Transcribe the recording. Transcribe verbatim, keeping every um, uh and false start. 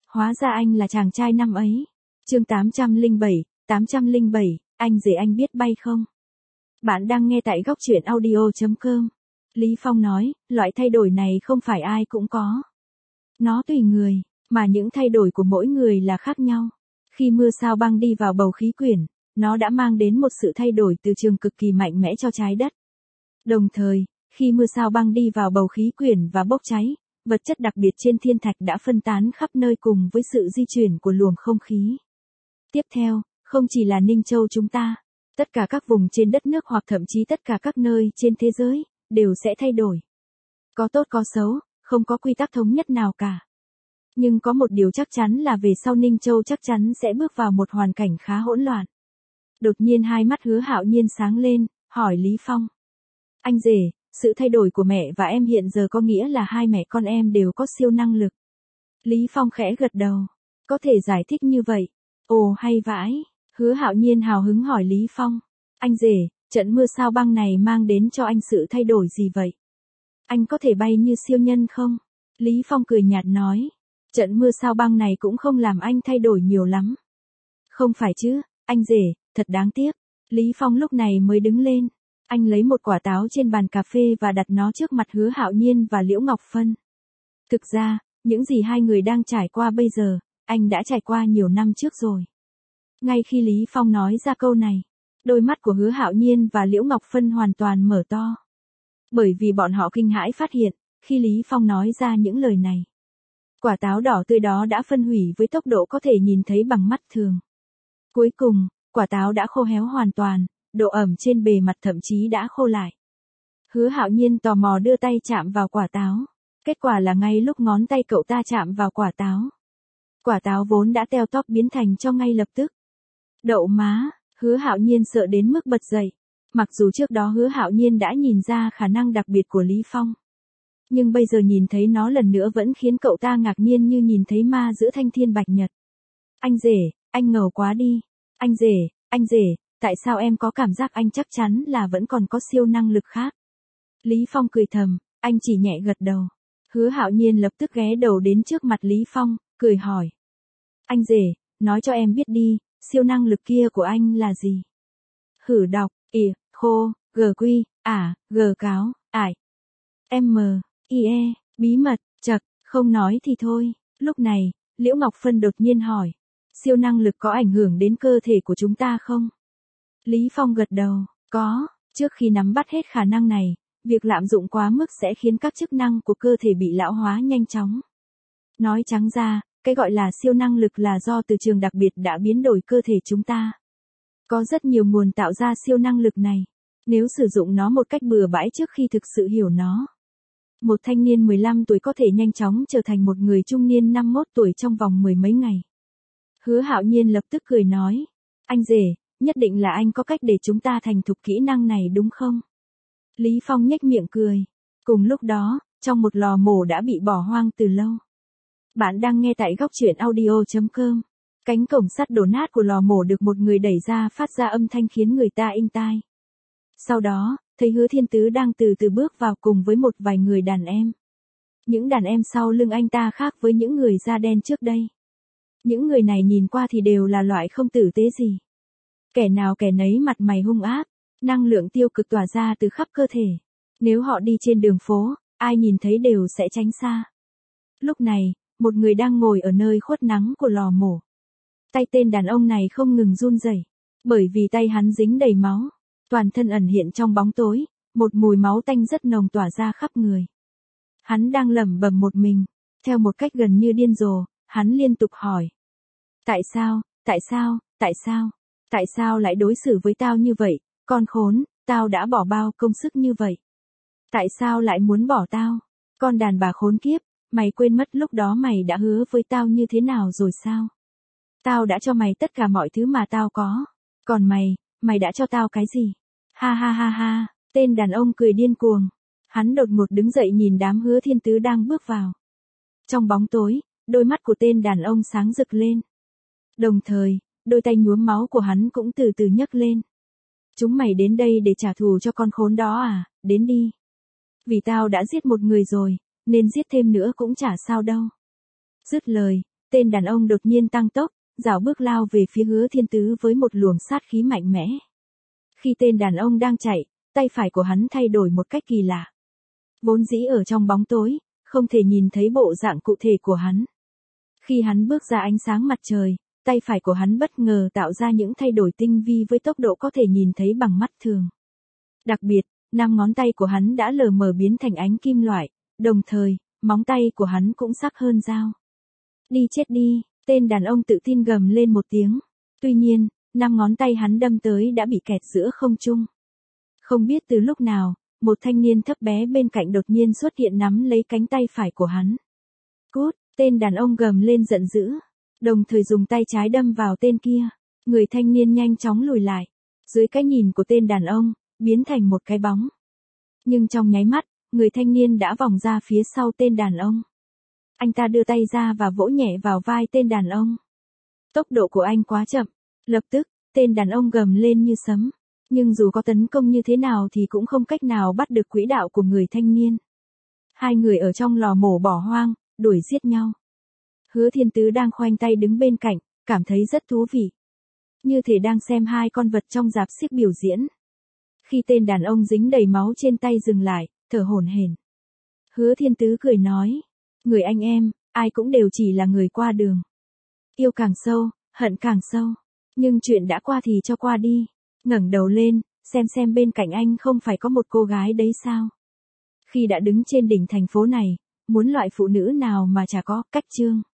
Hóa ra anh là chàng trai năm ấy. Chương tám trăm lẻ bảy, tám trăm lẻ bảy, anh rể anh biết bay không? Bạn đang nghe tại góc truyện audio chấm com. Lý Phong nói, loại thay đổi này không phải ai cũng có. Nó tùy người, mà những thay đổi của mỗi người là khác nhau. Khi mưa sao băng đi vào bầu khí quyển, nó đã mang đến một sự thay đổi từ trường cực kỳ mạnh mẽ cho trái đất. Đồng thời, khi mưa sao băng đi vào bầu khí quyển và bốc cháy, vật chất đặc biệt trên thiên thạch đã phân tán khắp nơi cùng với sự di chuyển của luồng không khí. Tiếp theo, không chỉ là Ninh Châu chúng ta, tất cả các vùng trên đất nước hoặc thậm chí tất cả các nơi trên thế giới, đều sẽ thay đổi. Có tốt có xấu, không có quy tắc thống nhất nào cả. Nhưng có một điều chắc chắn là về sau Ninh Châu chắc chắn sẽ bước vào một hoàn cảnh khá hỗn loạn. Đột nhiên hai mắt Hứa Hạo Nhiên sáng lên, hỏi Lý Phong. Anh rể, sự thay đổi của mẹ và em hiện giờ có nghĩa là hai mẹ con em đều có siêu năng lực. Lý Phong khẽ gật đầu. Có thể giải thích như vậy. Ồ hay vãi. Hứa Hạo Nhiên hào hứng hỏi Lý Phong. Anh rể, trận mưa sao băng này mang đến cho anh sự thay đổi gì vậy? Anh có thể bay như siêu nhân không? Lý Phong cười nhạt nói. Trận mưa sao băng này cũng không làm anh thay đổi nhiều lắm. Không phải chứ, anh rể, thật đáng tiếc. Lý Phong lúc này mới đứng lên. Anh lấy một quả táo trên bàn cà phê và đặt nó trước mặt Hứa Hạo Nhiên và Liễu Ngọc Phân. Thực ra, những gì hai người đang trải qua bây giờ, anh đã trải qua nhiều năm trước rồi. Ngay khi Lý Phong nói ra câu này, đôi mắt của Hứa Hạo Nhiên và Liễu Ngọc Phân hoàn toàn mở to. Bởi vì bọn họ kinh hãi phát hiện, khi Lý Phong nói ra những lời này, quả táo đỏ tươi đó đã phân hủy với tốc độ có thể nhìn thấy bằng mắt thường. Cuối cùng, quả táo đã khô héo hoàn toàn, độ ẩm trên bề mặt thậm chí đã khô lại. Hứa Hạo Nhiên tò mò đưa tay chạm vào quả táo. Kết quả là ngay lúc ngón tay cậu ta chạm vào quả táo, quả táo vốn đã teo tóp biến thành cho ngay lập tức. Đậu má, Hứa Hạo Nhiên sợ đến mức bật dậy. Mặc dù trước đó Hứa Hạo Nhiên đã nhìn ra khả năng đặc biệt của Lý Phong, nhưng bây giờ nhìn thấy nó lần nữa vẫn khiến cậu ta ngạc nhiên như nhìn thấy ma giữa thanh thiên bạch nhật. Anh rể, anh ngầu quá đi. Anh rể, anh rể, tại sao em có cảm giác anh chắc chắn là vẫn còn có siêu năng lực khác? Lý Phong cười thầm, anh chỉ nhẹ gật đầu. Hứa Hạo Nhiên lập tức ghé đầu đến trước mặt Lý Phong, cười hỏi. Anh rể, nói cho em biết đi, siêu năng lực kia của anh là gì? Hử đọc, ỉa, khô, gờ quy, ả, gờ cáo, ải. M, I E, bí mật, chật, không nói thì thôi. Lúc này, Liễu Ngọc Phân đột nhiên hỏi. Siêu năng lực có ảnh hưởng đến cơ thể của chúng ta không? Lý Phong gật đầu, có, trước khi nắm bắt hết khả năng này, việc lạm dụng quá mức sẽ khiến các chức năng của cơ thể bị lão hóa nhanh chóng. Nói trắng ra, cái gọi là siêu năng lực là do từ trường đặc biệt đã biến đổi cơ thể chúng ta. Có rất nhiều nguồn tạo ra siêu năng lực này. Nếu sử dụng nó một cách bừa bãi trước khi thực sự hiểu nó, một thanh niên mười lăm tuổi có thể nhanh chóng trở thành một người trung niên năm mươi mốt tuổi trong vòng mười mấy ngày. Hứa Hạo Nhiên lập tức cười nói. Anh rể, nhất định là anh có cách để chúng ta thành thục kỹ năng này đúng không? Lý Phong nhếch miệng cười. Cùng lúc đó, trong một lò mổ đã bị bỏ hoang từ lâu. Bạn đang nghe tại góc truyện audio chấm com. Cánh cổng sắt đổ nát của lò mổ được một người đẩy ra phát ra âm thanh khiến người ta inh tai. Sau đó, thấy Hứa Thiên Tứ đang từ từ bước vào cùng với một vài người đàn em. Những đàn em sau lưng anh ta khác với những người da đen trước đây. Những người này nhìn qua thì đều là loại không tử tế gì. Kẻ nào kẻ nấy mặt mày hung ác, năng lượng tiêu cực tỏa ra từ khắp cơ thể. Nếu họ đi trên đường phố, ai nhìn thấy đều sẽ tránh xa. Lúc này, một người đang ngồi ở nơi khuất nắng của lò mổ. Tay tên đàn ông này không ngừng run rẩy, bởi vì tay hắn dính đầy máu, toàn thân ẩn hiện trong bóng tối, một mùi máu tanh rất nồng tỏa ra khắp người. Hắn đang lẩm bẩm một mình, theo một cách gần như điên rồ, hắn liên tục hỏi. Tại sao, tại sao, tại sao, tại sao lại đối xử với tao như vậy, con khốn, tao đã bỏ bao công sức như vậy. Tại sao lại muốn bỏ tao, con đàn bà khốn kiếp, mày quên mất lúc đó mày đã hứa với tao như thế nào rồi sao? Tao đã cho mày tất cả mọi thứ mà tao có, còn mày, mày đã cho tao cái gì? Ha ha ha ha, tên đàn ông cười điên cuồng. Hắn đột ngột đứng dậy nhìn đám Hứa Thiên Tứ đang bước vào. Trong bóng tối, đôi mắt của tên đàn ông sáng rực lên. Đồng thời, đôi tay nhuốm máu của hắn cũng từ từ nhấc lên. Chúng mày đến đây để trả thù cho con khốn đó à, đến đi. Vì tao đã giết một người rồi, nên giết thêm nữa cũng chả sao đâu. Dứt lời, tên đàn ông đột nhiên tăng tốc, rảo bước lao về phía Hứa Thiên Tứ với một luồng sát khí mạnh mẽ. Khi tên đàn ông đang chạy, tay phải của hắn thay đổi một cách kỳ lạ. Vốn dĩ ở trong bóng tối, không thể nhìn thấy bộ dạng cụ thể của hắn. Khi hắn bước ra ánh sáng mặt trời, tay phải của hắn bất ngờ tạo ra những thay đổi tinh vi với tốc độ có thể nhìn thấy bằng mắt thường. Đặc biệt, năm ngón tay của hắn đã lờ mờ biến thành ánh kim loại, đồng thời, móng tay của hắn cũng sắc hơn dao. Đi chết đi, tên đàn ông tự tin gầm lên một tiếng. Tuy nhiên, năm ngón tay hắn đâm tới đã bị kẹt giữa không trung. Không biết từ lúc nào, một thanh niên thấp bé bên cạnh đột nhiên xuất hiện nắm lấy cánh tay phải của hắn. Cút, tên đàn ông gầm lên giận dữ, đồng thời dùng tay trái đâm vào tên kia. Người thanh niên nhanh chóng lùi lại, dưới cái nhìn của tên đàn ông, biến thành một cái bóng. Nhưng trong nháy mắt, người thanh niên đã vòng ra phía sau tên đàn ông. Anh ta đưa tay ra và vỗ nhẹ vào vai tên đàn ông. Tốc độ của anh quá chậm, lập tức, tên đàn ông gầm lên như sấm. Nhưng dù có tấn công như thế nào thì cũng không cách nào bắt được quỹ đạo của người thanh niên. Hai người ở trong lò mổ bỏ hoang, đuổi giết nhau. Hứa Thiên Tứ đang khoanh tay đứng bên cạnh, cảm thấy rất thú vị. Như thể đang xem hai con vật trong rạp xiếc biểu diễn. Khi tên đàn ông dính đầy máu trên tay dừng lại, thở hổn hển. Hứa Thiên Tứ cười nói, người anh em, ai cũng đều chỉ là người qua đường. Yêu càng sâu, hận càng sâu. Nhưng chuyện đã qua thì cho qua đi. Ngẩng đầu lên, xem xem bên cạnh anh không phải có một cô gái đấy sao. Khi đã đứng trên đỉnh thành phố này, muốn loại phụ nữ nào mà chả có cách chương.